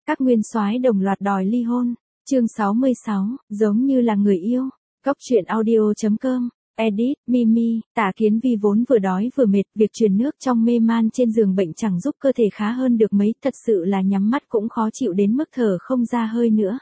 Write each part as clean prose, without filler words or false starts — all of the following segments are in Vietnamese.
Các nguyên soái đồng loạt đòi ly hôn. Chương 66, giống như là người yêu. Cốc truyện audio.com. Edit, Mimi, Tạ Kiến Vi vốn vừa đói vừa mệt, việc truyền nước trong mê man trên giường bệnh chẳng giúp cơ thể khá hơn được mấy, thật sự là nhắm mắt cũng khó chịu đến mức thở không ra hơi nữa.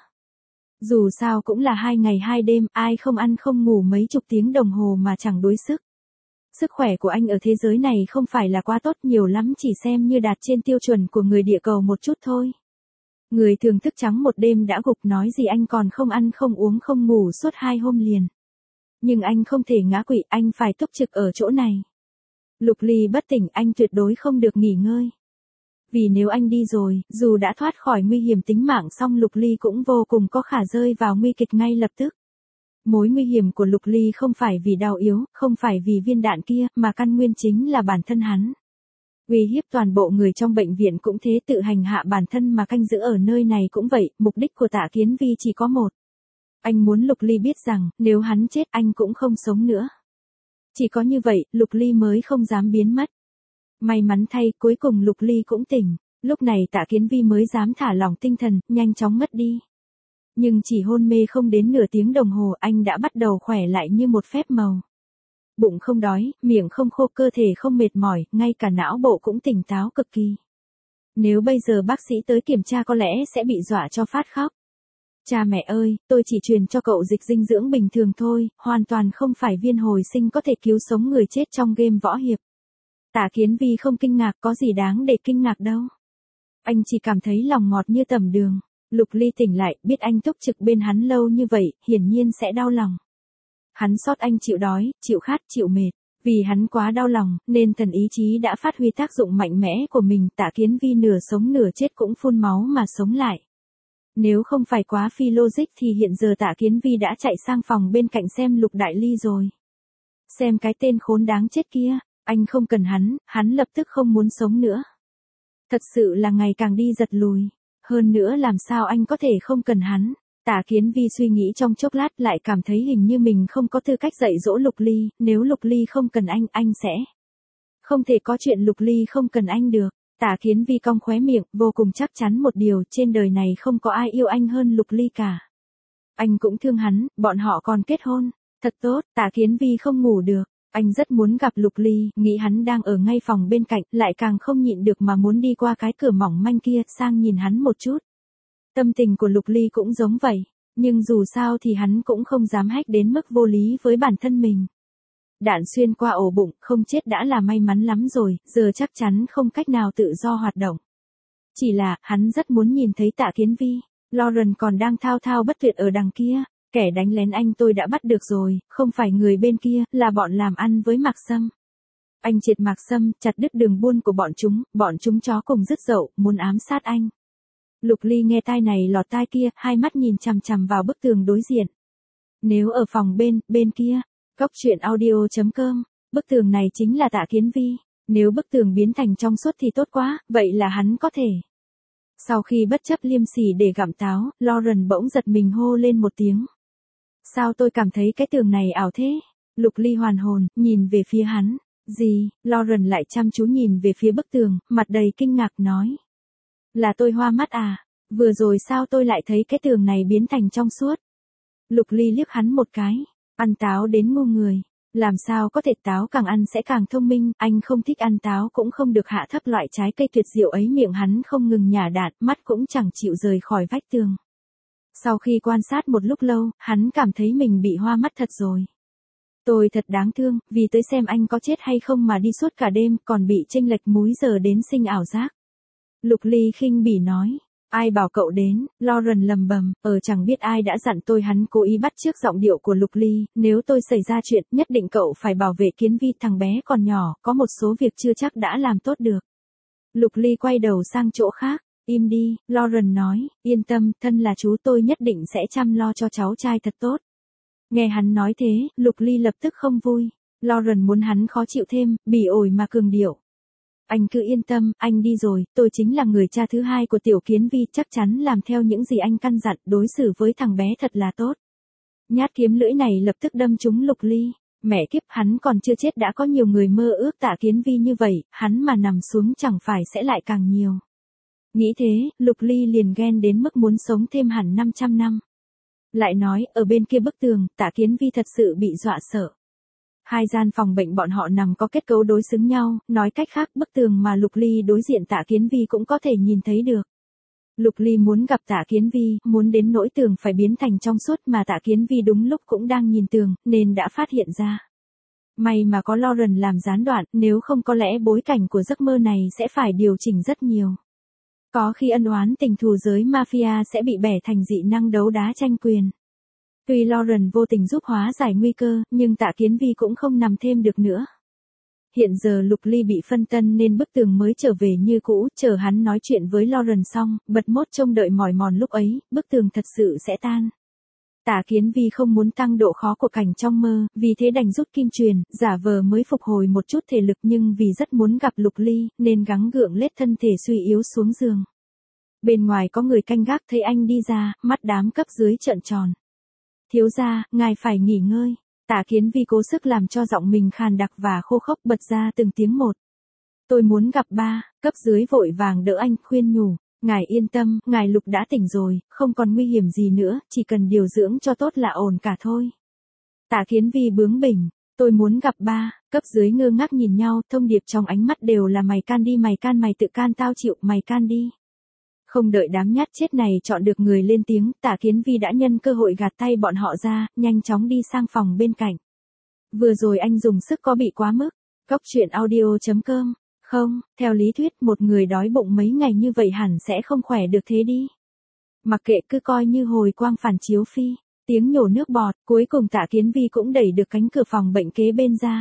Dù sao cũng là 2 ngày 2 đêm, ai không ăn không ngủ mấy chục tiếng đồng hồ mà chẳng đuối sức. Sức khỏe của anh ở thế giới này không phải là quá tốt, nhiều lắm chỉ xem như đạt trên tiêu chuẩn của người địa cầu một chút thôi. Người thường thức trắng một đêm đã gục, nói gì anh còn không ăn không uống không ngủ suốt 2 hôm liền. Nhưng anh không thể ngã quỵ, anh phải túc trực ở chỗ này. Lục Ly bất tỉnh, anh tuyệt đối không được nghỉ ngơi. Vì nếu anh đi rồi, dù đã thoát khỏi nguy hiểm tính mạng song Lục Ly cũng vô cùng có khả rơi vào nguy kịch ngay lập tức. Mối nguy hiểm của Lục Ly không phải vì đau yếu, không phải vì viên đạn kia, mà căn nguyên chính là bản thân hắn. Uy hiếp toàn bộ người trong bệnh viện cũng thế, tự hành hạ bản thân mà canh giữ ở nơi này cũng vậy, mục đích của Tạ Kiến Vi chỉ có một. Anh muốn Lục Ly biết rằng, nếu hắn chết anh cũng không sống nữa. Chỉ có như vậy, Lục Ly mới không dám biến mất. May mắn thay, cuối cùng Lục Ly cũng tỉnh. Lúc này Tạ Kiến Vi mới dám thả lỏng tinh thần, nhanh chóng mất đi. Nhưng chỉ hôn mê không đến nửa tiếng đồng hồ, anh đã bắt đầu khỏe lại như một phép màu. Bụng không đói, miệng không khô, cơ thể không mệt mỏi, ngay cả não bộ cũng tỉnh táo cực kỳ. Nếu bây giờ bác sĩ tới kiểm tra có lẽ sẽ bị dọa cho phát khóc. Cha mẹ ơi, tôi chỉ truyền cho cậu dịch dinh dưỡng bình thường thôi, hoàn toàn không phải viên hồi sinh có thể cứu sống người chết trong game võ hiệp. Tạ Kiến Vi không kinh ngạc, có gì đáng để kinh ngạc đâu. Anh chỉ cảm thấy lòng ngọt như tẩm đường. Lục Ly tỉnh lại, biết anh túc trực bên hắn lâu như vậy, hiển nhiên sẽ đau lòng. Hắn xót anh chịu đói, chịu khát, chịu mệt. Vì hắn quá đau lòng, nên thần ý chí đã phát huy tác dụng mạnh mẽ của mình. Tạ Kiến Vi nửa sống nửa chết cũng phun máu mà sống lại. Nếu không phải quá phi logic thì hiện giờ Tạ Kiến Vi đã chạy sang phòng bên cạnh xem Lục Đại Ly rồi. Xem cái tên khốn đáng chết kia, anh không cần hắn lập tức không muốn sống nữa. Thật sự là ngày càng đi giật lùi. Hơn nữa làm sao anh có thể không cần hắn. Tạ Kiến Vi suy nghĩ trong chốc lát lại cảm thấy hình như mình không có tư cách dạy dỗ Lục Ly, nếu Lục Ly không cần anh sẽ. Không thể có chuyện Lục Ly không cần anh được. Tạ Kiến Vi cong khóe miệng, vô cùng chắc chắn một điều, trên đời này không có ai yêu anh hơn Lục Ly cả. Anh cũng thương hắn, bọn họ còn kết hôn. Thật tốt, Tạ Kiến Vi không ngủ được. Anh rất muốn gặp Lục Ly, nghĩ hắn đang ở ngay phòng bên cạnh, lại càng không nhịn được mà muốn đi qua cái cửa mỏng manh kia, sang nhìn hắn một chút. Tâm tình của Lục Ly cũng giống vậy, nhưng dù sao thì hắn cũng không dám hách đến mức vô lý với bản thân mình. Đạn xuyên qua ổ bụng, không chết đã là may mắn lắm rồi, giờ chắc chắn không cách nào tự do hoạt động. Chỉ là, hắn rất muốn nhìn thấy Tạ Kiến Vi. Lauren còn đang thao thao bất tuyệt ở đằng kia. Kẻ đánh lén anh tôi đã bắt được rồi, không phải người bên kia, là bọn làm ăn với Mạc Sâm. Anh triệt Mạc Sâm, chặt đứt đường buôn của bọn chúng chó cùng dứt dậu, muốn ám sát anh. Lục Ly nghe tai này lọt tai kia, hai mắt nhìn chằm chằm vào bức tường đối diện. Nếu ở phòng bên kia, Cốc truyện audio.com, bức tường này chính là Tạ Kiến Vi. Nếu bức tường biến thành trong suốt thì tốt quá, vậy là hắn có thể. Sau khi bất chấp liêm sỉ để gặm táo, Lauren bỗng giật mình hô lên một tiếng. Sao tôi cảm thấy cái tường này ảo thế? Lục Ly hoàn hồn, nhìn về phía hắn. Gì? Lauren lại chăm chú nhìn về phía bức tường, mặt đầy kinh ngạc nói. Là tôi hoa mắt à? Vừa rồi sao tôi lại thấy cái tường này biến thành trong suốt? Lục Ly liếc hắn một cái. Ăn táo đến ngu người. Làm sao có thể, táo càng ăn sẽ càng thông minh, anh không thích ăn táo cũng không được hạ thấp loại trái cây tuyệt diệu ấy. Miệng hắn không ngừng nhả đạn, mắt cũng chẳng chịu rời khỏi vách tường. Sau khi quan sát một lúc lâu, hắn cảm thấy mình bị hoa mắt thật rồi. Tôi thật đáng thương, vì tới xem anh có chết hay không mà đi suốt cả đêm, còn bị chênh lệch múi giờ đến sinh ảo giác. Lục Ly khinh bỉ nói. Ai bảo cậu đến? Lauren lầm bầm, chẳng biết ai đã dặn tôi. Hắn cố ý bắt chước giọng điệu của Lục Ly, nếu tôi xảy ra chuyện, nhất định cậu phải bảo vệ Kiến Vi, thằng bé còn nhỏ, có một số việc chưa chắc đã làm tốt được. Lục Ly quay đầu sang chỗ khác. Im đi, Lauren nói, yên tâm, thân là chú tôi nhất định sẽ chăm lo cho cháu trai thật tốt. Nghe hắn nói thế, Lục Ly lập tức không vui. Lauren muốn hắn khó chịu thêm, bỉ ổi mà cường điệu. Anh cứ yên tâm, anh đi rồi, tôi chính là người cha thứ hai của tiểu Kiến Vi, chắc chắn làm theo những gì anh căn dặn, đối xử với thằng bé thật là tốt. Nhát kiếm lưỡi này lập tức đâm trúng Lục Ly. Mẹ kiếp, hắn còn chưa chết đã có nhiều người mơ ước Tạ Kiến Vi như vậy, hắn mà nằm xuống chẳng phải sẽ lại càng nhiều. Nghĩ thế, Lục Ly liền ghen đến mức muốn sống thêm hẳn 500 năm. Lại nói, ở bên kia bức tường, Tạ Kiến Vi thật sự bị dọa sợ. Hai gian phòng bệnh bọn họ nằm có kết cấu đối xứng nhau, nói cách khác bức tường mà Lục Ly đối diện Tạ Kiến Vi cũng có thể nhìn thấy được. Lục Ly muốn gặp Tạ Kiến Vi, muốn đến nỗi tường phải biến thành trong suốt mà Tạ Kiến Vi đúng lúc cũng đang nhìn tường, nên đã phát hiện ra. May mà có Lauren làm gián đoạn, nếu không có lẽ bối cảnh của giấc mơ này sẽ phải điều chỉnh rất nhiều. Có khi ân oán tình thù giới mafia sẽ bị bẻ thành dị năng đấu đá tranh quyền. Tuy Lauren vô tình giúp hóa giải nguy cơ, nhưng Tạ Kiến Vi cũng không nằm thêm được nữa. Hiện giờ Lục Ly bị phân tân nên bức tường mới trở về như cũ, chờ hắn nói chuyện với Lauren xong, bật mốt trông đợi mỏi mòn lúc ấy, bức tường thật sự sẽ tan. Tạ Kiến Vi không muốn tăng độ khó của cảnh trong mơ, vì thế đành rút kim truyền, giả vờ mới phục hồi một chút thể lực nhưng vì rất muốn gặp Lục Ly, nên gắng gượng lết thân thể suy yếu xuống giường. Bên ngoài có người canh gác thấy anh đi ra, mắt đám cấp dưới trợn tròn. Thiếu gia, ngài phải nghỉ ngơi. Tạ Kiến Vi cố sức làm cho giọng mình khàn đặc và khô khốc bật ra từng tiếng một. Tôi muốn gặp ba, cấp dưới vội vàng đỡ anh khuyên nhủ. Ngài yên tâm, ngài Lục đã tỉnh rồi, không còn nguy hiểm gì nữa, chỉ cần điều dưỡng cho tốt là ổn cả thôi. Tạ Kiến Vi bướng bỉnh, tôi muốn gặp ba, cấp dưới ngơ ngác nhìn nhau, thông điệp trong ánh mắt đều là mày can đi mày tự can tao chịu, mày can đi. Không đợi đám nhát chết này chọn được người lên tiếng, Tạ Kiến Vi đã nhân cơ hội gạt tay bọn họ ra, nhanh chóng đi sang phòng bên cạnh. Vừa rồi anh dùng sức có bị quá mức. Cóc truyện audio.com. Không, theo lý thuyết một người đói bụng mấy ngày như vậy hẳn sẽ không khỏe được thế đi. Mặc kệ cứ coi như hồi quang phản chiếu phi. Tiếng nhổ nước bọt, cuối cùng Tạ Kiến Vi cũng đẩy được cánh cửa phòng bệnh kế bên ra.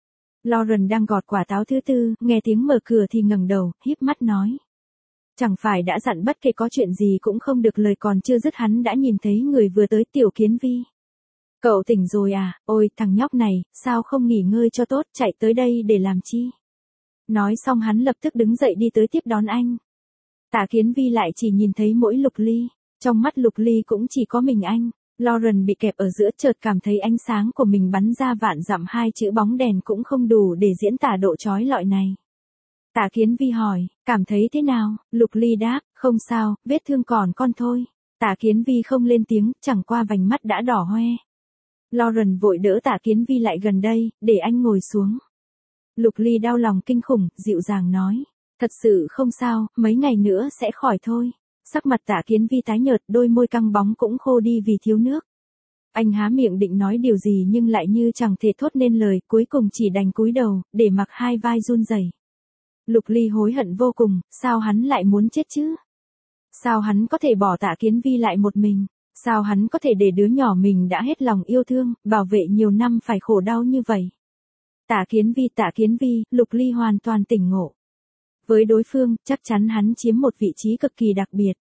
Lauren đang gọt quả táo thứ tư, nghe tiếng mở cửa thì ngẩng đầu, híp mắt nói. Chẳng phải đã dặn bất kể có chuyện gì cũng không được, lời còn chưa dứt hắn đã nhìn thấy người vừa tới. Tiểu Kiến Vi. Cậu tỉnh rồi à, ôi thằng nhóc này, sao không nghỉ ngơi cho tốt, chạy tới đây để làm chi? Nói xong hắn lập tức đứng dậy đi tới tiếp đón anh. Tạ Kiến Vi lại chỉ nhìn thấy mỗi Lục Ly, trong mắt Lục Ly cũng chỉ có mình anh. Lauren bị kẹp ở giữa chợt cảm thấy ánh sáng của mình bắn ra vạn dặm, hai chữ bóng đèn cũng không đủ để diễn tả độ chói lọi này. Tạ Kiến Vi hỏi, cảm thấy thế nào? Lục Ly đáp, không sao, vết thương còn con thôi. Tạ Kiến Vi không lên tiếng, chẳng qua vành mắt đã đỏ hoe. Lauren vội đỡ Tạ Kiến Vi lại gần đây, để anh ngồi xuống. Lục Ly đau lòng kinh khủng, dịu dàng nói, thật sự không sao, mấy ngày nữa sẽ khỏi thôi. Sắc mặt Tạ Kiến Vi tái nhợt, đôi môi căng bóng cũng khô đi vì thiếu nước. Anh há miệng định nói điều gì nhưng lại như chẳng thể thốt nên lời, cuối cùng chỉ đành cúi đầu, để mặc hai vai run rẩy. Lục Ly hối hận vô cùng, sao hắn lại muốn chết chứ? Sao hắn có thể bỏ Tạ Kiến Vi lại một mình? Sao hắn có thể để đứa nhỏ mình đã hết lòng yêu thương, bảo vệ nhiều năm phải khổ đau như vậy? Tạ Kiến Vi, Lục Ly hoàn toàn tỉnh ngộ. Với đối phương, chắc chắn hắn chiếm một vị trí cực kỳ đặc biệt.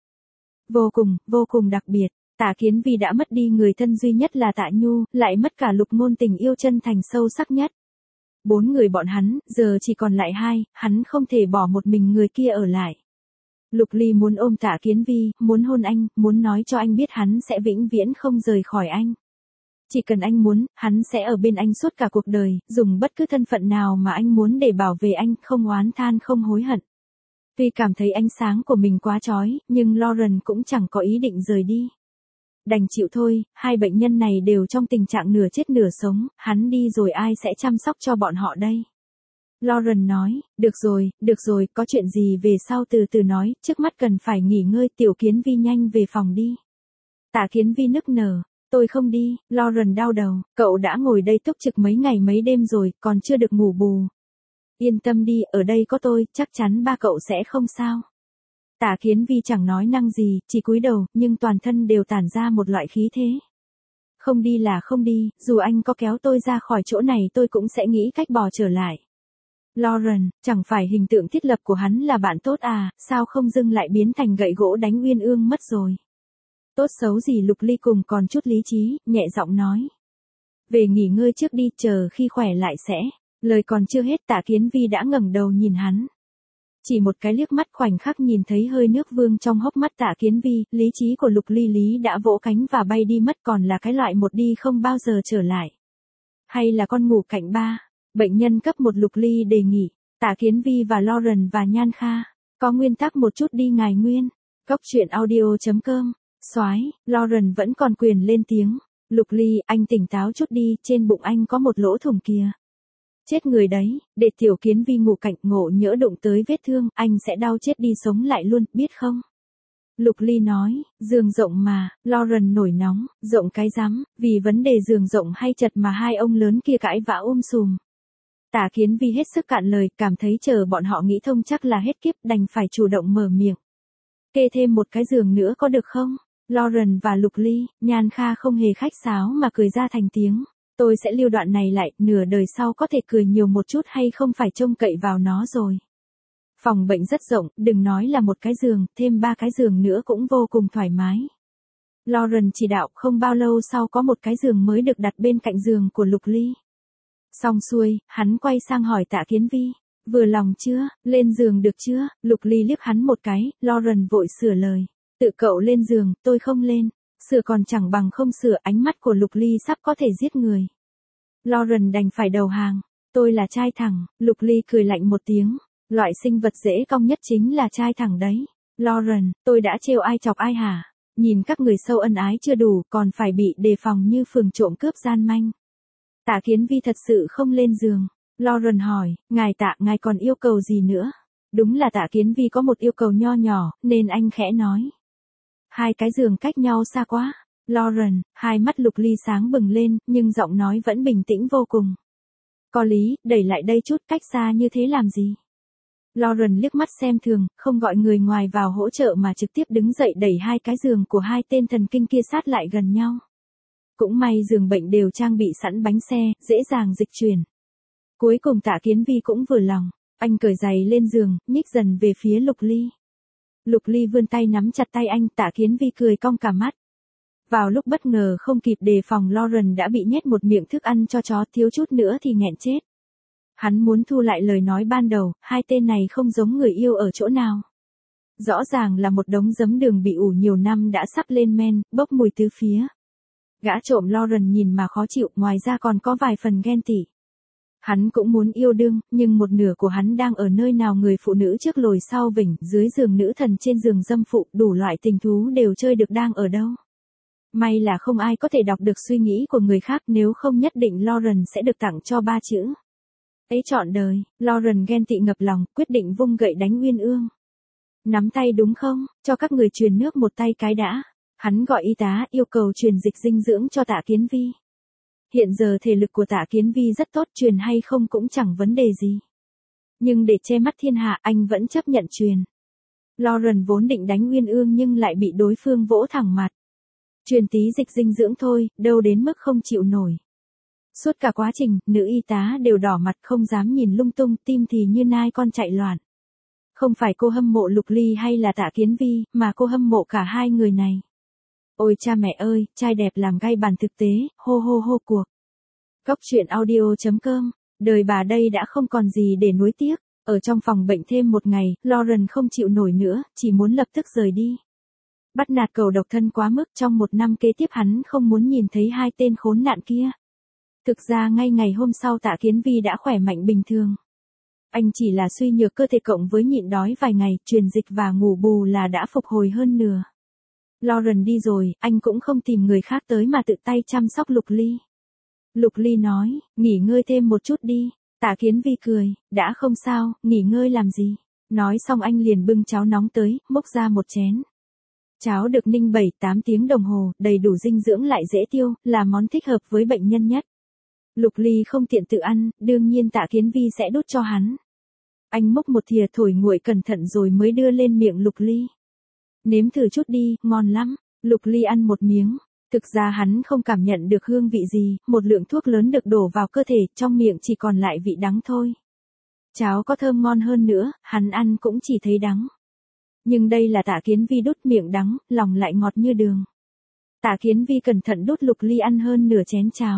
Vô cùng đặc biệt. Tạ Kiến Vi đã mất đi người thân duy nhất là Tạ Nhu, lại mất cả Lục Ngôn tình yêu chân thành sâu sắc nhất. 4 người bọn hắn, giờ chỉ còn lại 2, hắn không thể bỏ một mình người kia ở lại. Lục Ly muốn ôm Tạ Kiến Vi, muốn hôn anh, muốn nói cho anh biết hắn sẽ vĩnh viễn không rời khỏi anh. Chỉ cần anh muốn, hắn sẽ ở bên anh suốt cả cuộc đời, dùng bất cứ thân phận nào mà anh muốn để bảo vệ anh, không oán than không hối hận. Tuy cảm thấy ánh sáng của mình quá chói, nhưng Lauren cũng chẳng có ý định rời đi. Đành chịu thôi, hai bệnh nhân này đều trong tình trạng nửa chết nửa sống, hắn đi rồi ai sẽ chăm sóc cho bọn họ đây? Lauren nói, được rồi, có chuyện gì về sau từ từ nói, trước mắt cần phải nghỉ ngơi. Tiểu Kiến Vi nhanh về phòng đi. Tạ Kiến Vi nức nở, tôi không đi. Lauren đau đầu, cậu đã ngồi đây túc trực mấy ngày mấy đêm rồi, còn chưa được ngủ bù. Yên tâm đi, ở đây có tôi, chắc chắn ba cậu sẽ không sao. Tạ Kiến Vi chẳng nói năng gì, chỉ cúi đầu, nhưng toàn thân đều tản ra một loại khí thế. Không đi là không đi, dù anh có kéo tôi ra khỏi chỗ này tôi cũng sẽ nghĩ cách bò trở lại. Lauren, chẳng phải hình tượng thiết lập của hắn là bạn tốt à, sao không dưng lại biến thành gậy gỗ đánh Uyên Ương mất rồi. Tốt xấu gì Lục Ly cùng còn chút lý trí, nhẹ giọng nói. Về nghỉ ngơi trước đi, chờ khi khỏe lại sẽ. Lời còn chưa hết Tạ Kiến Vi đã ngẩng đầu nhìn hắn. Chỉ một cái liếc mắt khoảnh khắc nhìn thấy hơi nước vương trong hốc mắt Tạ Kiến Vi, lý trí của Lục Ly đã vỗ cánh và bay đi mất, còn là cái loại một đi không bao giờ trở lại. Hay là con ngủ cạnh ba? Bệnh nhân cấp 1 Lục Ly đề nghị. Tạ Kiến Vi và Lauren và Nhan Kha. Có nguyên tắc một chút đi ngài Nguyên. Cốc truyện audio.com. Soái, Lauren vẫn còn quyền lên tiếng. Lục Ly, anh tỉnh táo chút đi, trên bụng anh có một lỗ thủng kìa. Chết người đấy, để Tiểu Kiến Vi ngủ cạnh ngộ nhỡ đụng tới vết thương, anh sẽ đau chết đi sống lại luôn, biết không? Lục Ly nói, giường rộng mà, Lauren nổi nóng, rộng cái rắm, vì vấn đề giường rộng hay chật mà hai ông lớn kia cãi vã sùm. Tả Kiến Vi hết sức cạn lời, cảm thấy chờ bọn họ nghĩ thông chắc là hết kiếp, đành phải chủ động mở miệng. Kê thêm một cái giường nữa có được không? Lauren và Lục Ly, Nhan Kha không hề khách sáo mà cười ra thành tiếng. Tôi sẽ lưu đoạn này lại, nửa đời sau có thể cười nhiều một chút hay không phải trông cậy vào nó rồi. Phòng bệnh rất rộng, đừng nói là một cái giường, thêm 3 cái giường nữa cũng vô cùng thoải mái. Lauren chỉ đạo, không bao lâu sau có một cái giường mới được đặt bên cạnh giường của Lục Ly. Xong xuôi, hắn quay sang hỏi Tạ Kiến Vi. Vừa lòng chưa, lên giường được chưa? Lục Ly liếc hắn một cái, Lauren vội sửa lời. Tự cậu lên giường, tôi không lên. Sửa còn chẳng bằng không sửa, ánh mắt của Lục Ly sắp có thể giết người. Lauren đành phải đầu hàng. Tôi là trai thẳng, Lục Ly cười lạnh một tiếng. Loại sinh vật dễ cong nhất chính là trai thẳng đấy. Lauren, tôi đã trêu ai chọc ai hả? Nhìn các người sâu ân ái chưa đủ, còn phải bị đề phòng như phường trộm cướp gian manh. Tạ Kiến Vi thật sự không lên giường. Lauren hỏi, ngài còn yêu cầu gì nữa? Đúng là Tạ Kiến Vi có một yêu cầu nho nhỏ, nên anh khẽ nói. 2 cái giường cách nhau xa quá. Lauren, hai mắt Lục Ly sáng bừng lên, nhưng giọng nói vẫn bình tĩnh vô cùng. Có lý, đẩy lại đây chút, cách xa như thế làm gì? Lauren liếc mắt xem thường, không gọi người ngoài vào hỗ trợ mà trực tiếp đứng dậy đẩy 2 cái giường của 2 tên thần kinh kia sát lại gần nhau. Cũng may giường bệnh đều trang bị sẵn bánh xe, dễ dàng dịch chuyển. Cuối cùng Tạ Kiến Vi cũng vừa lòng, anh cởi giày lên giường, nhích dần về phía Lục Ly. Lục Ly vươn tay nắm chặt tay anh, Tạ Kiến Vi cười cong cả mắt. Vào lúc bất ngờ không kịp đề phòng, Lauren đã bị nhét một miệng thức ăn cho chó, thiếu chút nữa thì nghẹn chết. Hắn muốn thu lại lời nói ban đầu, 2 tên này không giống người yêu ở chỗ nào. Rõ ràng là một đống giấm đường bị ủ nhiều năm đã sắp lên men, bốc mùi tứ phía. Gã trộm Lauren nhìn mà khó chịu, ngoài ra còn có vài phần ghen tị. Hắn cũng muốn yêu đương, nhưng một nửa của hắn đang ở nơi nào, người phụ nữ trước lồi sau vỉnh, dưới giường nữ thần, trên giường dâm phụ, đủ loại tình thú đều chơi được, đang ở đâu. May là không ai có thể đọc được suy nghĩ của người khác, nếu không nhất định Lauren sẽ được tặng cho 3 chữ. Ấy trọn đời, Lauren ghen tị ngập lòng, quyết định vung gậy đánh Uyên Ương. Nắm tay đúng không, cho các người truyền nước một tay cái đã. Hắn gọi y tá, yêu cầu truyền dịch dinh dưỡng cho Tạ Kiến Vi. Hiện giờ thể lực của Tạ Kiến Vi rất tốt, truyền hay không cũng chẳng vấn đề gì. Nhưng để che mắt thiên hạ, anh vẫn chấp nhận truyền. Lauren vốn định đánh Uyên Ương nhưng lại bị đối phương vỗ thẳng mặt. Truyền tí dịch dinh dưỡng thôi, đâu đến mức không chịu nổi. Suốt cả quá trình, nữ y tá đều đỏ mặt không dám nhìn lung tung, tim thì như nai con chạy loạn. Không phải cô hâm mộ Lục Ly hay là Tạ Kiến Vi, mà cô hâm mộ cả 2 người này. Ôi cha mẹ ơi, trai đẹp làm gai bàn thực tế, hô hô hô cuộc. Cốc truyện audio.com, đời bà đây đã không còn gì để nuối tiếc. Ở trong phòng bệnh thêm một ngày, Lauren không chịu nổi nữa, chỉ muốn lập tức rời đi. Bắt nạt cầu độc thân quá mức, trong 1 năm kế tiếp hắn không muốn nhìn thấy 2 tên khốn nạn kia. Thực ra ngay ngày hôm sau Tạ Kiến Vi đã khỏe mạnh bình thường. Anh chỉ là suy nhược cơ thể cộng với nhịn đói vài ngày, truyền dịch và ngủ bù là đã phục hồi hơn nửa. Lauren đi rồi, anh cũng không tìm người khác tới mà tự tay chăm sóc Lục Ly. Lục Ly nói, nghỉ ngơi thêm một chút đi. Tạ Kiến Vi cười, đã không sao, nghỉ ngơi làm gì. Nói xong anh liền bưng cháo nóng tới, múc ra một chén. Cháo được ninh 7-8 tiếng đồng hồ, đầy đủ dinh dưỡng lại dễ tiêu, là món thích hợp với bệnh nhân nhất. Lục Ly không tiện tự ăn, đương nhiên Tạ Kiến Vi sẽ đút cho hắn. Anh múc một thìa thổi nguội cẩn thận rồi mới đưa lên miệng Lục Ly. Nếm thử chút đi, ngon lắm. Lục Ly ăn một miếng. Thực ra hắn không cảm nhận được hương vị gì, một lượng thuốc lớn được đổ vào cơ thể, trong miệng chỉ còn lại vị đắng thôi. Cháo có thơm ngon hơn nữa, hắn ăn cũng chỉ thấy đắng. Nhưng đây là Tạ Kiến Vi đút, miệng đắng, lòng lại ngọt như đường. Tạ Kiến Vi cẩn thận đút Lục Ly ăn hơn nửa chén cháo.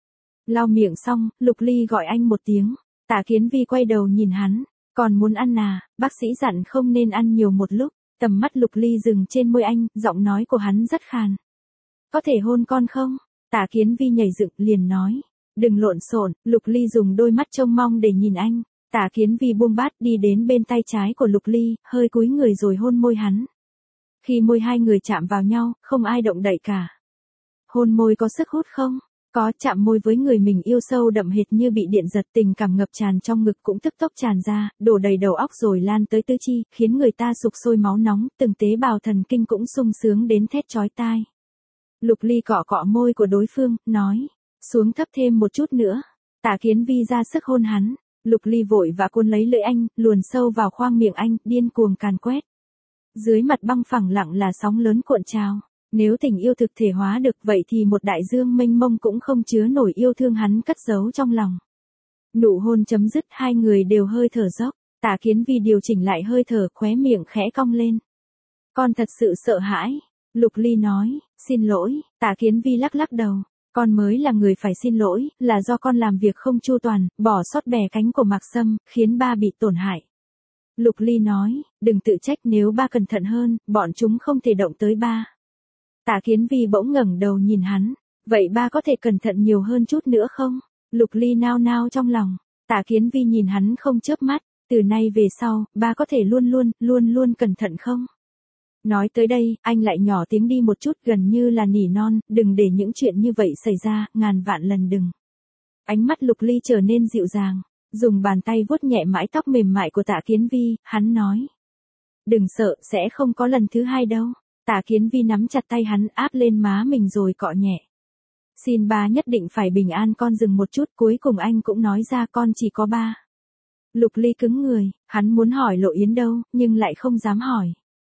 Lau miệng xong, Lục Ly gọi anh một tiếng. Tạ Kiến Vi quay đầu nhìn hắn. Còn muốn ăn à, bác sĩ dặn không nên ăn nhiều một lúc. Tầm mắt Lục Ly dừng trên môi anh, giọng nói của hắn rất khàn. Có thể hôn con không? Tạ Kiến Vi nhảy dựng liền nói. Đừng lộn xộn. Lục Ly dùng đôi mắt trông mong để nhìn anh. Tả Kiến Vi buông bát đi đến bên tay trái của Lục Ly, hơi cúi người rồi hôn môi hắn. Khi môi hai người chạm vào nhau, không ai động đậy cả. Hôn môi có sức hút không? Có, chạm môi với người mình yêu sâu đậm hệt như bị điện giật, tình cảm ngập tràn trong ngực cũng tức tốc tràn ra, đổ đầy đầu óc rồi lan tới tứ chi, khiến người ta sục sôi máu nóng, từng tế bào thần kinh cũng sung sướng đến thét chói tai. Lục Ly cọ cọ môi của đối phương, nói, xuống thấp thêm một chút nữa. Tả Kiến Vi ra sức hôn hắn, Lục Ly vội và cuốn lấy lưỡi anh, luồn sâu vào khoang miệng anh, điên cuồng càn quét. Dưới mặt băng phẳng lặng là sóng lớn cuộn trào. Nếu tình yêu thực thể hóa được vậy thì một đại dương mênh mông cũng không chứa nổi yêu thương hắn cất giấu trong lòng. Nụ hôn chấm dứt, hai người đều hơi thở dốc. Tả Kiến Vi điều chỉnh lại hơi thở, khóe miệng khẽ cong lên. Con thật sự sợ hãi. Lục Ly nói, xin lỗi. Tả Kiến Vi lắc lắc đầu. Con mới là người phải xin lỗi, là do con làm việc không chu toàn, bỏ sót bè cánh của Mạc Sâm, khiến ba bị tổn hại. Lục Ly nói, đừng tự trách, nếu ba cẩn thận hơn, bọn chúng không thể động tới ba. Tả Kiến Vi bỗng ngẩng đầu nhìn hắn, vậy ba có thể cẩn thận nhiều hơn chút nữa không? Lục Ly nao nao trong lòng, Tả Kiến Vi nhìn hắn không chớp mắt, từ nay về sau, ba có thể luôn luôn cẩn thận không? Nói tới đây, anh lại nhỏ tiếng đi một chút, gần như là nỉ non, đừng để những chuyện như vậy xảy ra, ngàn vạn lần đừng. Ánh mắt Lục Ly trở nên dịu dàng, dùng bàn tay vuốt nhẹ mái tóc mềm mại của Tả Kiến Vi, hắn nói. Đừng sợ, sẽ không có lần thứ hai đâu. Tả Kiến Vi nắm chặt tay hắn, áp lên má mình rồi cọ nhẹ. Xin ba nhất định phải bình an. Con dừng một chút, cuối cùng anh cũng nói ra, con chỉ có ba. Lục Ly cứng người, hắn muốn hỏi Lộ Yến đâu, nhưng lại không dám hỏi.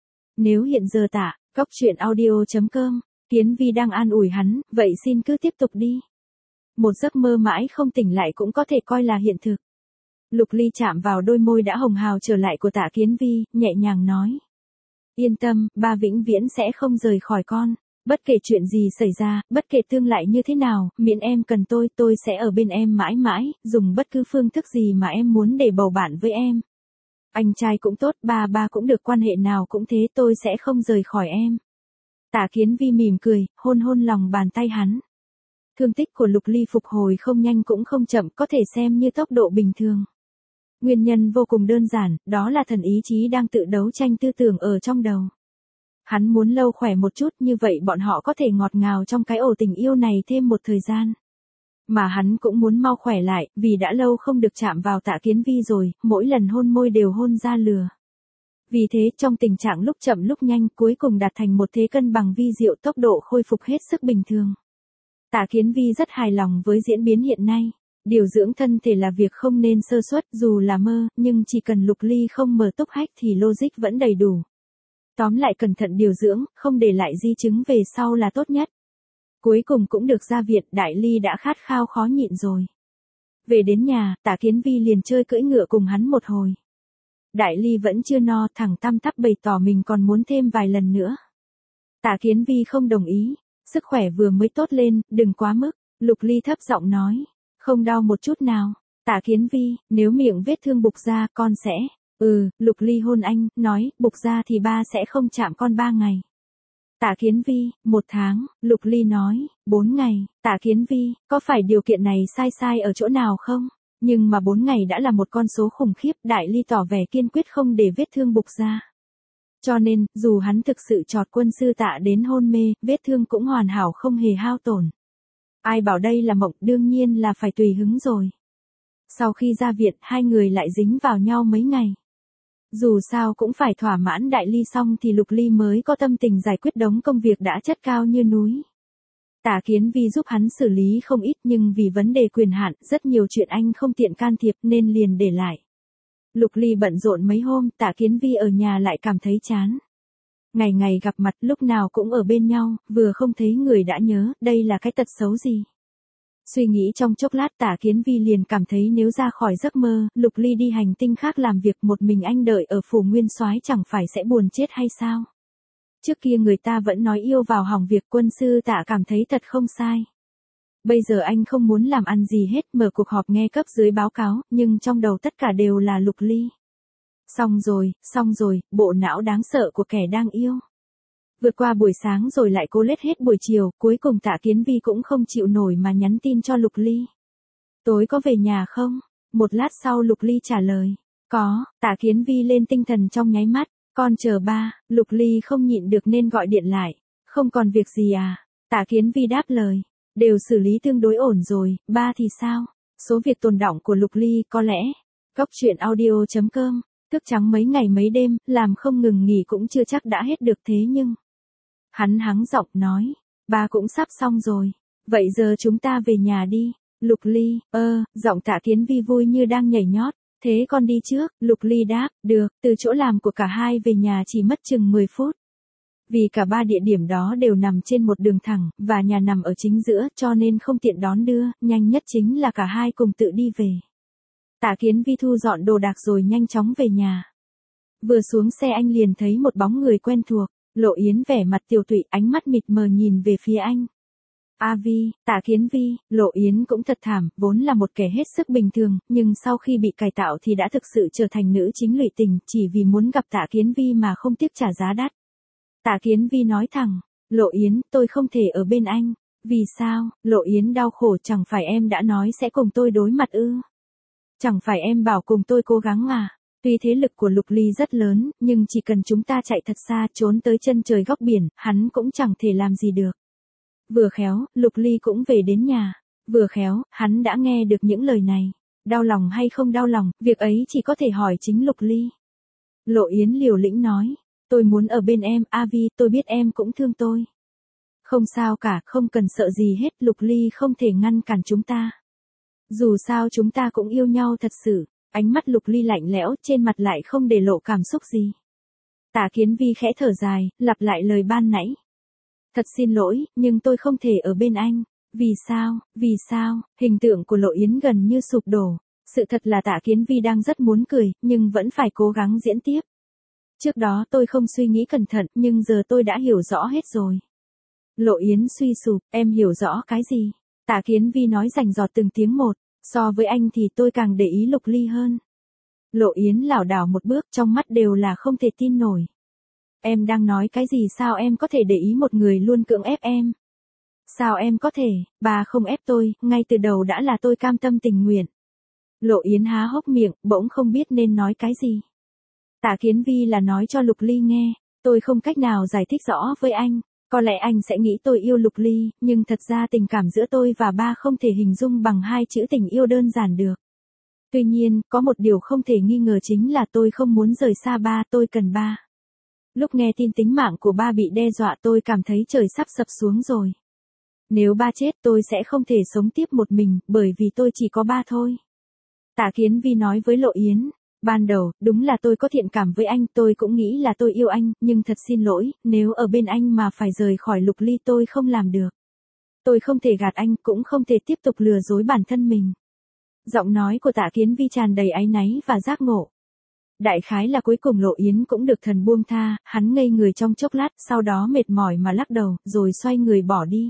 Nếu hiện giờ Cóc truyện audio.com, Kiến Vi đang an ủi hắn, vậy xin cứ tiếp tục đi. Một giấc mơ mãi không tỉnh lại cũng có thể coi là hiện thực. Lục Ly chạm vào đôi môi đã hồng hào trở lại của Tả Kiến Vi, nhẹ nhàng nói. Yên tâm, ba vĩnh viễn sẽ không rời khỏi con. Bất kể chuyện gì xảy ra, bất kể tương lai như thế nào, miễn em cần tôi sẽ ở bên em mãi mãi, dùng bất cứ phương thức gì mà em muốn để bầu bạn với em. Anh trai cũng tốt, ba cũng được, quan hệ nào cũng thế, tôi sẽ không rời khỏi em. Tả Kiến Vi mỉm cười, hôn lòng bàn tay hắn. Thương tích của Lục Ly phục hồi không nhanh cũng không chậm, có thể xem như tốc độ bình thường. Nguyên nhân vô cùng đơn giản, đó là thần ý chí đang tự đấu tranh tư tưởng ở trong đầu. Hắn muốn lâu khỏe một chút, như vậy bọn họ có thể ngọt ngào trong cái ổ tình yêu này thêm một thời gian. Mà hắn cũng muốn mau khỏe lại, vì đã lâu không được chạm vào Tả Kiến Vi rồi, mỗi lần hôn môi đều hôn ra lừa. Vì thế trong tình trạng lúc chậm lúc nhanh, cuối cùng đạt thành một thế cân bằng vi diệu, tốc độ khôi phục hết sức bình thường. Tả Kiến Vi rất hài lòng với diễn biến hiện nay. Điều dưỡng thân thể là việc không nên sơ suất, dù là mơ, nhưng chỉ cần Lục Ly không mở túc hách thì logic vẫn đầy đủ. Tóm lại cẩn thận điều dưỡng, không để lại di chứng về sau là tốt nhất. Cuối cùng cũng được ra viện, Đại Ly đã khát khao khó nhịn rồi. Về đến nhà, Tả Kiến Vi liền chơi cưỡi ngựa cùng hắn một hồi. Đại Ly vẫn chưa no, thẳng tăm tắp bày tỏ mình còn muốn thêm vài lần nữa. Tả Kiến Vi không đồng ý, sức khỏe vừa mới tốt lên, đừng quá mức. Lục Ly thấp giọng nói, không đau một chút nào. Tả Kiến Vi, nếu miệng vết thương bục ra, con sẽ. Lục Ly hôn anh, nói, bục ra thì ba sẽ không chạm con 3 ngày. Tả Kiến Vi, 1 tháng, Lục Ly nói, 4 ngày, Tả Kiến Vi, có phải điều kiện này sai ở chỗ nào không? Nhưng mà 4 ngày đã là một con số khủng khiếp, Đại Ly tỏ vẻ kiên quyết không để vết thương bục ra. Cho nên, dù hắn thực sự chọt quân sư Tạ đến hôn mê, vết thương cũng hoàn hảo không hề hao tổn. Ai bảo đây là mộng, đương nhiên là phải tùy hứng rồi. Sau khi ra viện, hai người lại dính vào nhau mấy ngày. Dù sao cũng phải thỏa mãn Đại Ly xong thì Lục Ly mới có tâm tình giải quyết đống công việc đã chất cao như núi. Tả Kiến Vi giúp hắn xử lý không ít, nhưng vì vấn đề quyền hạn, rất nhiều chuyện anh không tiện can thiệp nên liền để lại. Lục Ly bận rộn mấy hôm, Tả Kiến Vi ở nhà lại cảm thấy chán. Ngày ngày gặp mặt, lúc nào cũng ở bên nhau, vừa không thấy người đã nhớ, đây là cái tật xấu gì? Suy nghĩ trong chốc lát, Tả Kiến Vi liền cảm thấy nếu ra khỏi giấc mơ, Lục Ly đi hành tinh khác làm việc, một mình anh đợi ở phủ Nguyên Soái chẳng phải sẽ buồn chết hay sao? Trước kia người ta vẫn nói yêu vào hỏng việc, quân sư Tạ cảm thấy thật không sai. Bây giờ anh không muốn làm ăn gì hết, mở cuộc họp nghe cấp dưới báo cáo, nhưng trong đầu tất cả đều là Lục Ly. Xong rồi, bộ não đáng sợ của kẻ đang yêu. Vượt qua buổi sáng rồi lại cố lết hết buổi chiều, cuối cùng Tả Kiến Vi cũng không chịu nổi mà nhắn tin cho Lục Ly. Tối có về nhà không? Một lát sau Lục Ly trả lời. Có, Tạ Kiến Vi lên tinh thần trong nháy mắt. Con chờ ba, Lục Ly không nhịn được nên gọi điện lại. Không còn việc gì à? Tạ Kiến Vi đáp lời. Đều xử lý tương đối ổn rồi, ba thì sao? Số việc tồn đọng của Lục Ly có lẽ. Góc truyện audio.com, thức trắng mấy ngày mấy đêm, làm không ngừng nghỉ cũng chưa chắc đã hết được thế nhưng. Hắn hắng giọng nói. Ba cũng sắp xong rồi. Vậy giờ chúng ta về nhà đi. Lục Ly, giọng Tạ Kiến Vi vui như đang nhảy nhót. Thế con đi trước, Lục Ly đáp, được, từ chỗ làm của cả hai về nhà chỉ mất chừng 10 phút. Vì cả ba địa điểm đó đều nằm trên một đường thẳng, và nhà nằm ở chính giữa, cho nên không tiện đón đưa, nhanh nhất chính là cả hai cùng tự đi về. Tạ Kiến Vi thu dọn đồ đạc rồi nhanh chóng về nhà. Vừa xuống xe anh liền thấy một bóng người quen thuộc, Lộ Yến vẻ mặt tiều tụy, ánh mắt mịt mờ nhìn về phía anh. A Vi, Tạ Kiến Vi, Lộ Yến cũng thật thảm, vốn là một kẻ hết sức bình thường, nhưng sau khi bị cải tạo thì đã thực sự trở thành nữ chính lụy tình, chỉ vì muốn gặp Tạ Kiến Vi mà không tiếc trả giá đắt. Tạ Kiến Vi nói thẳng, Lộ Yến, tôi không thể ở bên anh. Vì sao? Lộ Yến đau khổ, chẳng phải em đã nói sẽ cùng tôi đối mặt ư? Chẳng phải em bảo cùng tôi cố gắng à? Tuy thế lực của Lục Ly rất lớn, nhưng chỉ cần chúng ta chạy thật xa, trốn tới chân trời góc biển, hắn cũng chẳng thể làm gì được. Vừa khéo, Lục Ly cũng về đến nhà. Vừa khéo, hắn đã nghe được những lời này. Đau lòng hay không đau lòng, việc ấy chỉ có thể hỏi chính Lục Ly. Lộ Yến liều lĩnh nói. Tôi muốn ở bên em, A Vi, tôi biết em cũng thương tôi. Không sao cả, không cần sợ gì hết, Lục Ly không thể ngăn cản chúng ta. Dù sao chúng ta cũng yêu nhau thật sự. Ánh mắt Lục Ly lạnh lẽo, trên mặt lại không để lộ cảm xúc gì. Tạ Kiến Vi khẽ thở dài, lặp lại lời ban nãy. Thật xin lỗi, nhưng tôi không thể ở bên anh. Vì sao, hình tượng của Lộ Yến gần như sụp đổ. Sự thật là Tạ Kiến Vi đang rất muốn cười, nhưng vẫn phải cố gắng diễn tiếp. Trước đó tôi không suy nghĩ cẩn thận, nhưng giờ tôi đã hiểu rõ hết rồi. Lộ Yến suy sụp, em hiểu rõ cái gì? Tạ Kiến Vi nói rành rọt từng tiếng một, so với anh thì tôi càng để ý Lục Ly hơn. Lộ Yến lảo đảo một bước, trong mắt đều là không thể tin nổi. Em đang nói cái gì, sao em có thể để ý một người luôn cưỡng ép em? Sao em có thể, bà không ép tôi, ngay từ đầu đã là tôi cam tâm tình nguyện. Lộ Yến há hốc miệng, bỗng không biết nên nói cái gì. Tạ Kiến Vi là nói cho Lục Ly nghe, tôi không cách nào giải thích rõ với anh, có lẽ anh sẽ nghĩ tôi yêu Lục Ly, nhưng thật ra tình cảm giữa tôi và ba không thể hình dung bằng hai chữ tình yêu đơn giản được. Tuy nhiên, có một điều không thể nghi ngờ chính là tôi không muốn rời xa ba, tôi cần ba. Lúc nghe tin tính mạng của ba bị đe dọa tôi cảm thấy trời sắp sập xuống rồi. Nếu ba chết tôi sẽ không thể sống tiếp một mình, bởi vì tôi chỉ có ba thôi. Tạ Kiến Vi nói với Lộ Yến. Ban đầu, đúng là tôi có thiện cảm với anh, tôi cũng nghĩ là tôi yêu anh, nhưng thật xin lỗi, nếu ở bên anh mà phải rời khỏi Lục Ly tôi không làm được. Tôi không thể gạt anh, cũng không thể tiếp tục lừa dối bản thân mình. Giọng nói của Tạ Kiến Vi tràn đầy áy náy và giác ngộ. Đại khái là cuối cùng Lộ Yến cũng được thần buông tha, hắn ngây người trong chốc lát, sau đó mệt mỏi mà lắc đầu, rồi xoay người bỏ đi.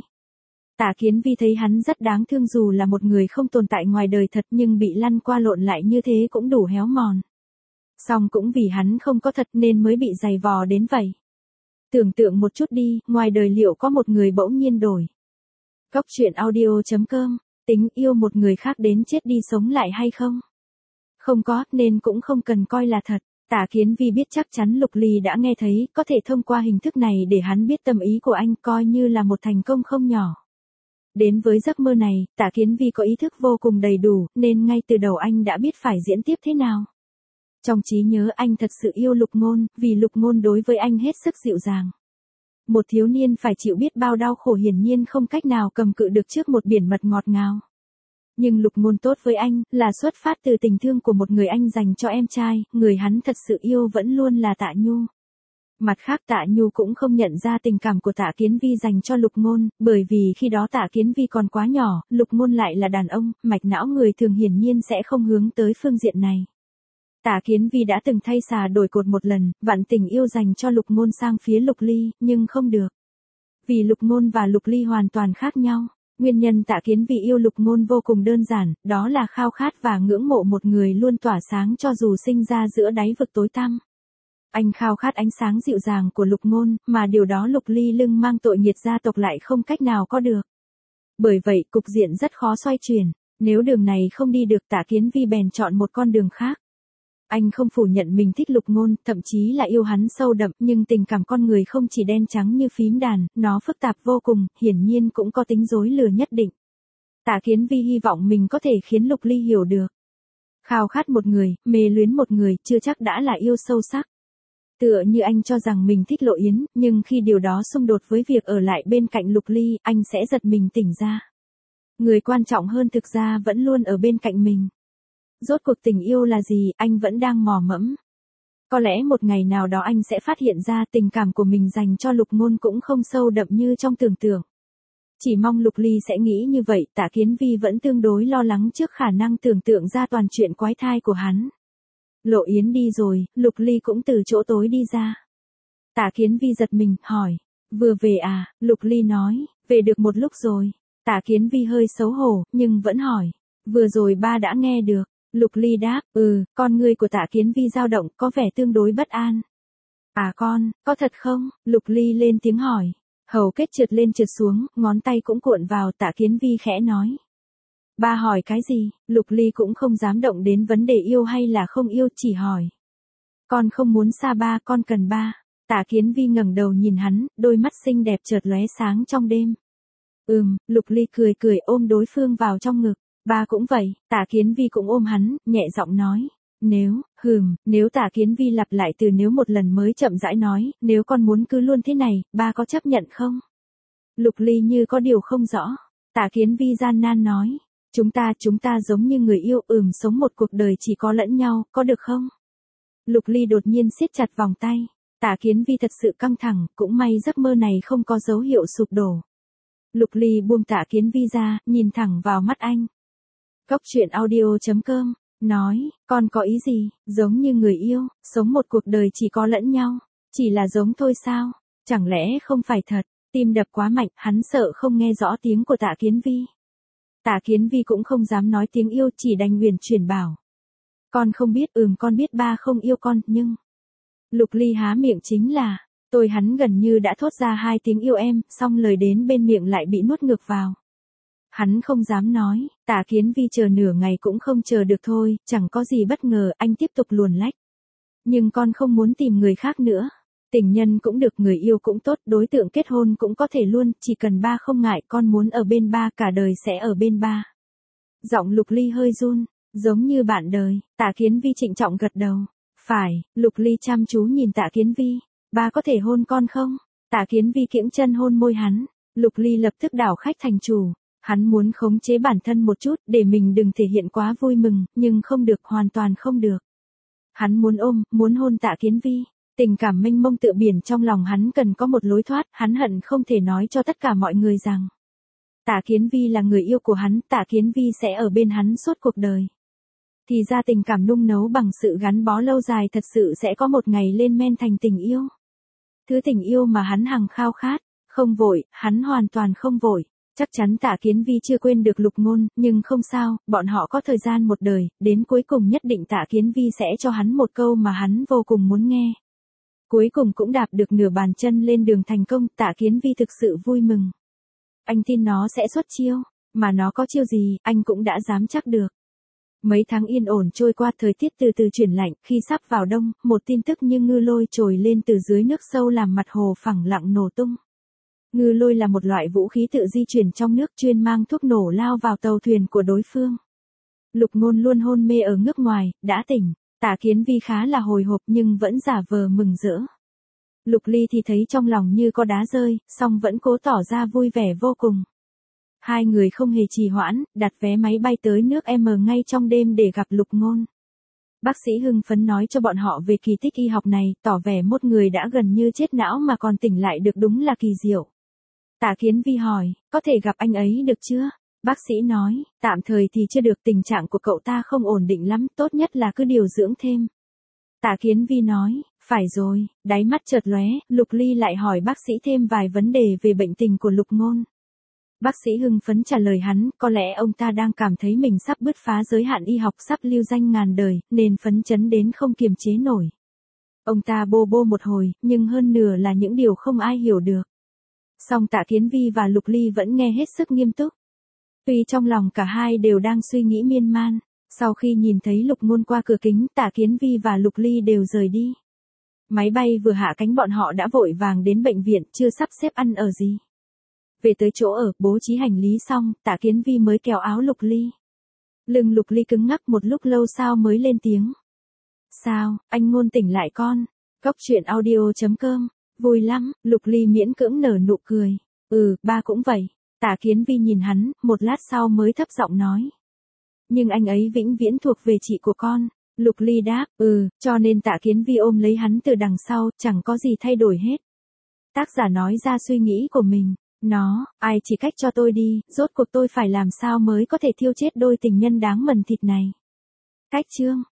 Tạ Kiến Vi thấy hắn rất đáng thương, dù là một người không tồn tại ngoài đời thật nhưng bị lăn qua lộn lại như thế cũng đủ héo mòn. Song cũng vì hắn không có thật nên mới bị giày vò đến vậy. Tưởng tượng một chút đi, ngoài đời liệu có một người bỗng nhiên đổi. Góc truyện audio.com, tính yêu một người khác đến chết đi sống lại hay không? Không có, nên cũng không cần coi là thật. Tạ Kiến Vi biết chắc chắn Lục Ly đã nghe thấy, có thể thông qua hình thức này để hắn biết tâm ý của anh, coi như là một thành công không nhỏ. Đến với giấc mơ này, Tạ Kiến Vi có ý thức vô cùng đầy đủ, nên ngay từ đầu anh đã biết phải diễn tiếp thế nào. Trong trí nhớ anh thật sự yêu Lục Ngôn, vì Lục Ngôn đối với anh hết sức dịu dàng. Một thiếu niên phải chịu biết bao đau khổ hiển nhiên không cách nào cầm cự được trước một biển mật ngọt ngào. Nhưng Lục Ngôn tốt với anh, là xuất phát từ tình thương của một người anh dành cho em trai, người hắn thật sự yêu vẫn luôn là Tạ Nhu. Mặt khác Tạ Nhu cũng không nhận ra tình cảm của Tạ Kiến Vi dành cho Lục Ngôn, bởi vì khi đó Tạ Kiến Vi còn quá nhỏ, Lục Ngôn lại là đàn ông, mạch não người thường hiển nhiên sẽ không hướng tới phương diện này. Tạ Kiến Vi đã từng thay xà đổi cột một lần, vặn tình yêu dành cho Lục Ngôn sang phía Lục Ly, nhưng không được. Vì Lục Ngôn và Lục Ly hoàn toàn khác nhau. Nguyên nhân Tạ Kiến Vi yêu Lục Ngôn vô cùng đơn giản, đó là khao khát và ngưỡng mộ một người luôn tỏa sáng cho dù sinh ra giữa đáy vực tối tăm. Anh khao khát ánh sáng dịu dàng của Lục Ngôn, mà điều đó Lục Ly lưng mang tội nghiệt gia tộc lại không cách nào có được. Bởi vậy, cục diện rất khó xoay chuyển. Nếu đường này không đi được Tạ Kiến Vi bèn chọn một con đường khác. Anh không phủ nhận mình thích Lục Ngôn, thậm chí là yêu hắn sâu đậm, nhưng tình cảm con người không chỉ đen trắng như phím đàn, nó phức tạp vô cùng, hiển nhiên cũng có tính dối lừa nhất định. Tạ Kiến Vi hy vọng mình có thể khiến Lục Ly hiểu được. Khao khát một người, mê luyến một người, chưa chắc đã là yêu sâu sắc. Tựa như anh cho rằng mình thích Lộ Yến, nhưng khi điều đó xung đột với việc ở lại bên cạnh Lục Ly, anh sẽ giật mình tỉnh ra. Người quan trọng hơn thực ra vẫn luôn ở bên cạnh mình. Rốt cuộc tình yêu là gì, anh vẫn đang mò mẫm. Có lẽ một ngày nào đó anh sẽ phát hiện ra tình cảm của mình dành cho Lục Ngôn cũng không sâu đậm như trong tưởng tượng. Chỉ mong Lục Ly sẽ nghĩ như vậy, Tạ Kiến Vi vẫn tương đối lo lắng trước khả năng tưởng tượng ra toàn chuyện quái thai của hắn. Lộ Yến đi rồi, Lục Ly cũng từ chỗ tối đi ra. Tạ Kiến Vi giật mình, hỏi, vừa về à, Lục Ly nói, về được một lúc rồi. Tạ Kiến Vi hơi xấu hổ, nhưng vẫn hỏi, vừa rồi ba đã nghe được. Lục Ly đáp, con ngươi của Tạ Kiến Vi dao động, có vẻ tương đối bất an. À con, có thật không? Lục Ly lên tiếng hỏi. Hầu kết trượt lên trượt xuống, ngón tay cũng cuộn vào, Tạ Kiến Vi khẽ nói. Ba hỏi cái gì? Lục Ly cũng không dám động đến vấn đề yêu hay là không yêu, chỉ hỏi. Con không muốn xa ba, con cần ba. Tạ Kiến Vi ngẩng đầu nhìn hắn, đôi mắt xinh đẹp chợt lóe sáng trong đêm. Lục Ly cười cười ôm đối phương vào trong ngực. Ba cũng vậy, Tạ Kiến Vi cũng ôm hắn, nhẹ giọng nói. Nếu Tạ Kiến Vi lặp lại từ nếu một lần mới chậm rãi nói, nếu con muốn cứ luôn thế này, ba có chấp nhận không? Lục Ly như có điều không rõ. Tạ Kiến Vi gian nan nói. Chúng ta giống như người yêu, sống một cuộc đời chỉ có lẫn nhau, có được không? Lục Ly đột nhiên siết chặt vòng tay. Tạ Kiến Vi thật sự căng thẳng, cũng may giấc mơ này không có dấu hiệu sụp đổ. Lục Ly buông Tạ Kiến Vi ra, nhìn thẳng vào mắt anh. Cốc truyện audio.com, nói, con có ý gì, giống như người yêu, sống một cuộc đời chỉ có lẫn nhau, chỉ là giống thôi sao, chẳng lẽ không phải thật, tim đập quá mạnh, hắn sợ không nghe rõ tiếng của Tạ Kiến Vi. Tạ Kiến Vi cũng không dám nói tiếng yêu, chỉ đành huyền chuyển bảo. Con không biết, con biết ba không yêu con, nhưng... Lục Ly há miệng chính là, hắn gần như đã thốt ra 2 tiếng yêu em, xong lời đến bên miệng lại bị nuốt ngược vào. Hắn không dám nói, Tạ Kiến Vi chờ nửa ngày cũng không chờ được thôi, chẳng có gì bất ngờ, anh tiếp tục luồn lách. Nhưng con không muốn tìm người khác nữa. Tình nhân cũng được, người yêu cũng tốt, đối tượng kết hôn cũng có thể luôn, chỉ cần ba không ngại, con muốn ở bên ba, cả đời sẽ ở bên ba. Giọng Lục Ly hơi run, giống như bạn đời. Tạ Kiến Vi trịnh trọng gật đầu. Phải, Lục Ly chăm chú nhìn Tạ Kiến Vi. Ba có thể hôn con không? Tạ Kiến Vi kiễng chân hôn môi hắn. Lục Ly lập tức đảo khách thành chủ. Hắn muốn khống chế bản thân một chút, để mình đừng thể hiện quá vui mừng, nhưng không được, hoàn toàn không được. Hắn muốn ôm, muốn hôn Tạ Kiến Vi. Tình cảm mênh mông tựa biển trong lòng hắn cần có một lối thoát, hắn hận không thể nói cho tất cả mọi người rằng. Tạ Kiến Vi là người yêu của hắn, Tạ Kiến Vi sẽ ở bên hắn suốt cuộc đời. Thì ra tình cảm nung nấu bằng sự gắn bó lâu dài thật sự sẽ có một ngày lên men thành tình yêu. Thứ tình yêu mà hắn hằng khao khát, không vội, hắn hoàn toàn không vội. Chắc chắn Tạ Kiến Vi chưa quên được Lục Ngôn, nhưng không sao, bọn họ có thời gian một đời, đến cuối cùng nhất định Tạ Kiến Vi sẽ cho hắn một câu mà hắn vô cùng muốn nghe. Cuối cùng cũng đạp được nửa bàn chân lên đường thành công, Tạ Kiến Vi thực sự vui mừng. Anh tin nó sẽ xuất chiêu, mà nó có chiêu gì, anh cũng đã dám chắc được. Mấy tháng yên ổn trôi qua, thời tiết từ từ chuyển lạnh, khi sắp vào đông, một tin tức như ngư lôi trồi lên từ dưới nước sâu làm mặt hồ phẳng lặng nổ tung. Ngư lôi là một loại vũ khí tự di chuyển trong nước, chuyên mang thuốc nổ lao vào tàu thuyền của đối phương. Lục Ngôn luôn hôn mê ở nước ngoài, đã tỉnh. Tạ Kiến Vi khá là hồi hộp nhưng vẫn giả vờ mừng rỡ. Lục Ly thì thấy trong lòng như có đá rơi, song vẫn cố tỏ ra vui vẻ vô cùng. Hai người không hề trì hoãn, đặt vé máy bay tới nước M ngay trong đêm để gặp Lục Ngôn. Bác sĩ hưng phấn nói cho bọn họ về kỳ tích y học này, tỏ vẻ một người đã gần như chết não mà còn tỉnh lại được đúng là kỳ diệu. Tạ Kiến Vi hỏi, có thể gặp anh ấy được chưa? Bác sĩ nói, tạm thời thì chưa được, tình trạng của cậu ta không ổn định lắm, tốt nhất là cứ điều dưỡng thêm. Tạ Kiến Vi nói, phải rồi, đáy mắt chợt lóe, Lục Ly lại hỏi bác sĩ thêm vài vấn đề về bệnh tình của Lục Ngôn. Bác sĩ hưng phấn trả lời hắn, có lẽ ông ta đang cảm thấy mình sắp bứt phá giới hạn y học, sắp lưu danh ngàn đời, nên phấn chấn đến không kiềm chế nổi. Ông ta bô bô một hồi, nhưng hơn nửa là những điều không ai hiểu được. Song Tạ Kiến Vi và Lục Ly vẫn nghe hết sức nghiêm túc. Tuy trong lòng cả hai đều đang suy nghĩ miên man, sau khi nhìn thấy Lục Ngôn qua cửa kính, Tạ Kiến Vi và Lục Ly đều rời đi. Máy bay vừa hạ cánh bọn họ đã vội vàng đến bệnh viện, chưa sắp xếp ăn ở gì. Về tới chỗ ở, bố trí hành lý xong, Tạ Kiến Vi mới kéo áo Lục Ly. Lưng Lục Ly cứng ngắc một lúc lâu sau mới lên tiếng. Sao, anh Ngôn tỉnh lại con? Cốc truyện audio.com, vui lắm, Lục Ly miễn cưỡng nở nụ cười. Ba cũng vậy. Tạ Kiến Vi nhìn hắn, một lát sau mới thấp giọng nói. Nhưng anh ấy vĩnh viễn thuộc về chị của con. Lục Ly đáp, cho nên Tạ Kiến Vi ôm lấy hắn từ đằng sau, chẳng có gì thay đổi hết. Tác giả nói ra suy nghĩ của mình. Ai chỉ cách cho tôi đi, rốt cuộc tôi phải làm sao mới có thể thiêu chết đôi tình nhân đáng mần thịt này. Cách chương